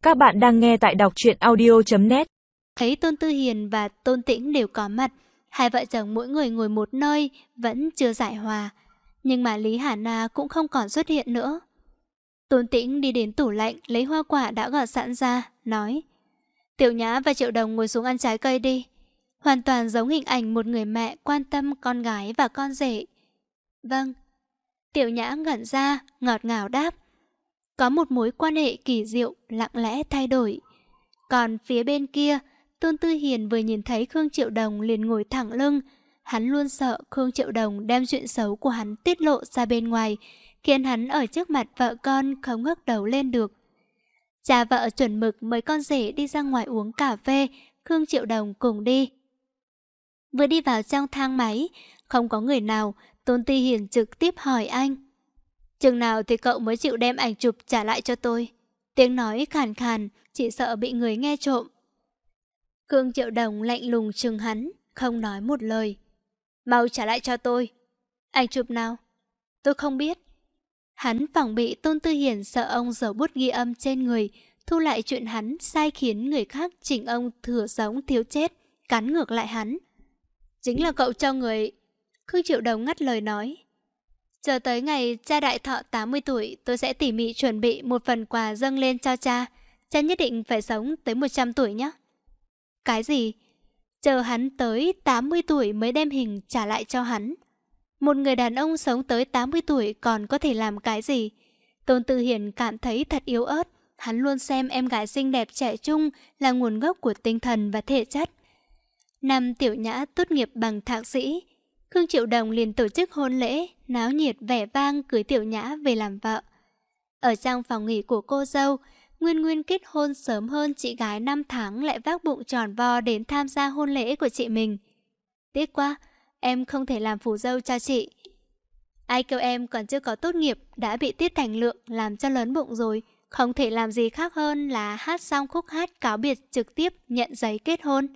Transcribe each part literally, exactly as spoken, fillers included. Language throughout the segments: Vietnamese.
Các bạn đang nghe tại đọc truyện audio chấm net. Thấy Tôn Tư Hiền và Tôn Tĩnh đều có mặt, hai vợ chồng mỗi người ngồi một nơi, vẫn chưa giải hòa. Nhưng mà Lý Hà Na cũng không còn xuất hiện nữa. Tôn Tĩnh đi đến tủ lạnh, lấy hoa quả đã gọt sẵn ra, nói: Tiểu Nhã và Triệu Đồng ngồi xuống ăn trái cây đi. Hoàn toàn giống hình ảnh một người mẹ quan tâm con gái và con rể. Vâng. Tiểu Nhã ngẩn ra, ngọt ngào đáp. Có một mối quan hệ kỳ diệu lặng lẽ thay đổi. Còn phía bên kia, Tôn Tư Hiền vừa nhìn thấy Khương Triệu Đồng liền ngồi thẳng lưng. Hắn luôn sợ Khương Triệu Đồng đem chuyện xấu của hắn tiết lộ ra bên ngoài, khiến hắn ở trước mặt vợ con không ngước đầu lên được. Cha vợ chuẩn mực mời con rể đi ra ngoài uống cà phê, Khương Triệu Đồng cùng đi. Vừa đi vào trong thang máy, không có người nào, Tôn Tư Hiền trực tiếp hỏi anh: Chừng nào thì cậu mới chịu đem ảnh chụp trả lại cho tôi? Tiếng nói khàn khàn, chỉ sợ bị người nghe trộm. Khương Triệu Đồng lạnh lùng trừng hắn, không nói một lời. Mau trả lại cho tôi. Ảnh chụp nào? Tôi không biết. Hắn phòng bị Tôn Tư Hiền sợ ông giấu bút ghi âm trên người, thu lại chuyện hắn sai khiến người khác chỉnh ông thừa sống thiếu chết, cắn ngược lại hắn. Chính là cậu cho người... Khương Triệu Đồng ngắt lời nói. Chờ tới ngày cha đại thọ tám mươi tuổi, tôi sẽ tỉ mỉ chuẩn bị một phần quà dâng lên cho cha. Cha nhất định phải sống tới một trăm tuổi nhé. Cái gì? Chờ hắn tới tám mươi tuổi mới đem hình trả lại cho hắn. Một người đàn ông sống tới tám mươi tuổi còn có thể làm cái gì? Tôn Tư Hiền cảm thấy thật yếu ớt. Hắn luôn xem em gái xinh đẹp trẻ trung là nguồn gốc của tinh thần và thể chất. Năm Tiểu Nhã tốt nghiệp bằng thạc sĩ, Khương Triệu Đồng liền tổ chức hôn lễ, náo nhiệt vẻ vang cưới Tiểu Nhã về làm vợ. Ở trong phòng nghỉ của cô dâu, Nguyên Nguyên kết hôn sớm hơn chị gái năm tháng lại vác bụng tròn vo đến tham gia hôn lễ của chị mình. Tiếc quá, em không thể làm phù dâu cho chị. Ai kêu em còn chưa có tốt nghiệp đã bị Tiết Thành Lượng làm cho lớn bụng rồi, không thể làm gì khác hơn là hát xong khúc hát cáo biệt trực tiếp nhận giấy kết hôn.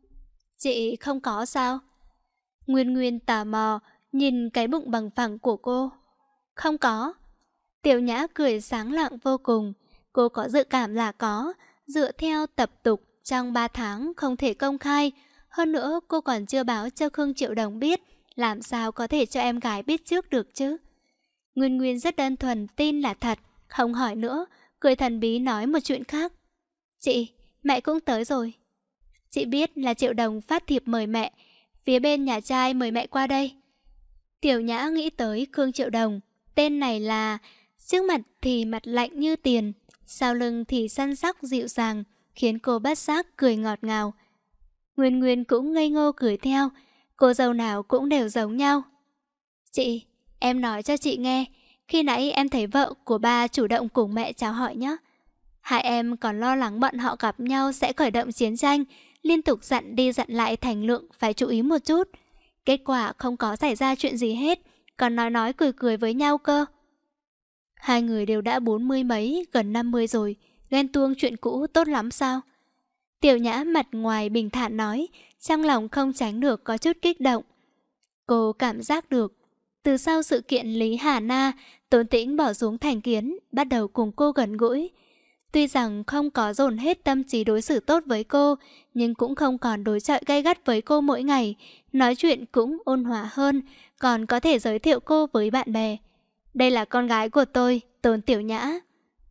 Chị không có sao? Nguyên Nguyên tò mò nhìn cái bụng bằng phẳng của cô. Không có. Tiểu Nhã cười sáng lạng vô cùng. Cô có dự cảm là có. Dựa theo tập tục trong ba tháng không thể công khai. Hơn nữa cô còn chưa báo cho Khương Triệu Đồng biết. Làm sao có thể cho em gái biết trước được chứ? Nguyên Nguyên rất đơn thuần tin là thật, không hỏi nữa, cười thần bí nói một chuyện khác. Chị, mẹ cũng tới rồi. Chị biết là Triệu Đồng phát thiệp mời mẹ, phía bên nhà trai mời mẹ qua đây. Tiểu Nhã nghĩ tới Khương Triệu Đồng, tên này là trước mặt thì mặt lạnh như tiền, sau lưng thì săn sắc dịu dàng, khiến cô bất giác cười ngọt ngào. Nguyên Nguyên cũng ngây ngô cười theo, cô dâu nào cũng đều giống nhau. Chị, em nói cho chị nghe, khi nãy em thấy vợ của ba chủ động cùng mẹ chào hỏi nhé. Hai em còn lo lắng bọn họ gặp nhau sẽ khởi động chiến tranh, liên tục dặn đi dặn lại Thành Lượng phải chú ý một chút. Kết quả không có xảy ra chuyện gì hết, còn nói nói cười cười với nhau cơ. Hai người đều đã bốn mươi mấy, gần năm mươi rồi, ghen tuông chuyện cũ tốt lắm sao? Tiểu Nhã mặt ngoài bình thản nói, trong lòng không tránh được có chút kích động. Cô cảm giác được, từ sau sự kiện Lý Hà Na, Tôn Tĩnh bỏ xuống thành kiến, bắt đầu cùng cô gần gũi. Tuy rằng không có dồn hết tâm trí đối xử tốt với cô, nhưng cũng không còn đối chọi gay gắt với cô mỗi ngày, nói chuyện cũng ôn hòa hơn, còn có thể giới thiệu cô với bạn bè. Đây là con gái của tôi, Tôn Tiểu Nhã.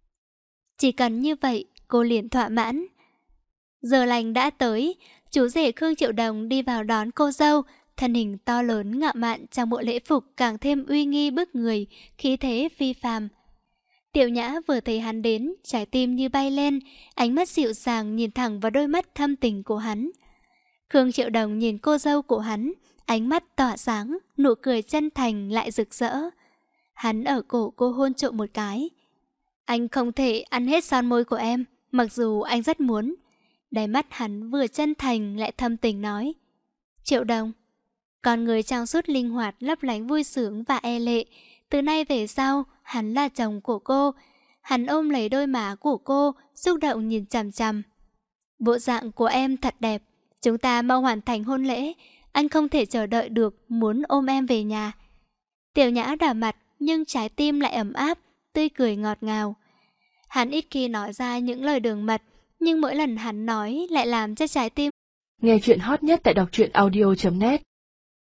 Chỉ cần như vậy, cô liền thỏa mãn. Giờ lành đã tới, chú rể Khương Triệu Đồng đi vào đón cô dâu, thân hình to lớn ngạo mạn trong bộ lễ phục càng thêm uy nghi bức người, khí thế phi phàm. Tiểu Nhã vừa thấy hắn đến, trái tim như bay lên, ánh mắt dịu dàng nhìn thẳng vào đôi mắt thâm tình của hắn. Khương Triệu Đồng nhìn cô dâu của hắn, ánh mắt tỏa sáng, nụ cười chân thành lại rực rỡ. Hắn ở cổ cô hôn trộm một cái. Anh không thể ăn hết son môi của em, mặc dù anh rất muốn. Đáy mắt hắn vừa chân thành lại thâm tình nói. Triệu Đồng. Con người trong suốt linh hoạt lấp lánh vui sướng và e lệ. Từ nay về sau, hắn là chồng của cô. Hắn ôm lấy đôi má của cô, xúc động nhìn chằm chằm. Bộ dạng của em thật đẹp. Chúng ta mau hoàn thành hôn lễ. Anh không thể chờ đợi được, muốn ôm em về nhà. Tiểu Nhã đỏ mặt, nhưng trái tim lại ấm áp, tươi cười ngọt ngào. Hắn ít khi nói ra những lời đường mật, nhưng mỗi lần hắn nói lại làm cho trái tim. Nghe chuyện hot nhất tại đọc truyện audio chấm net.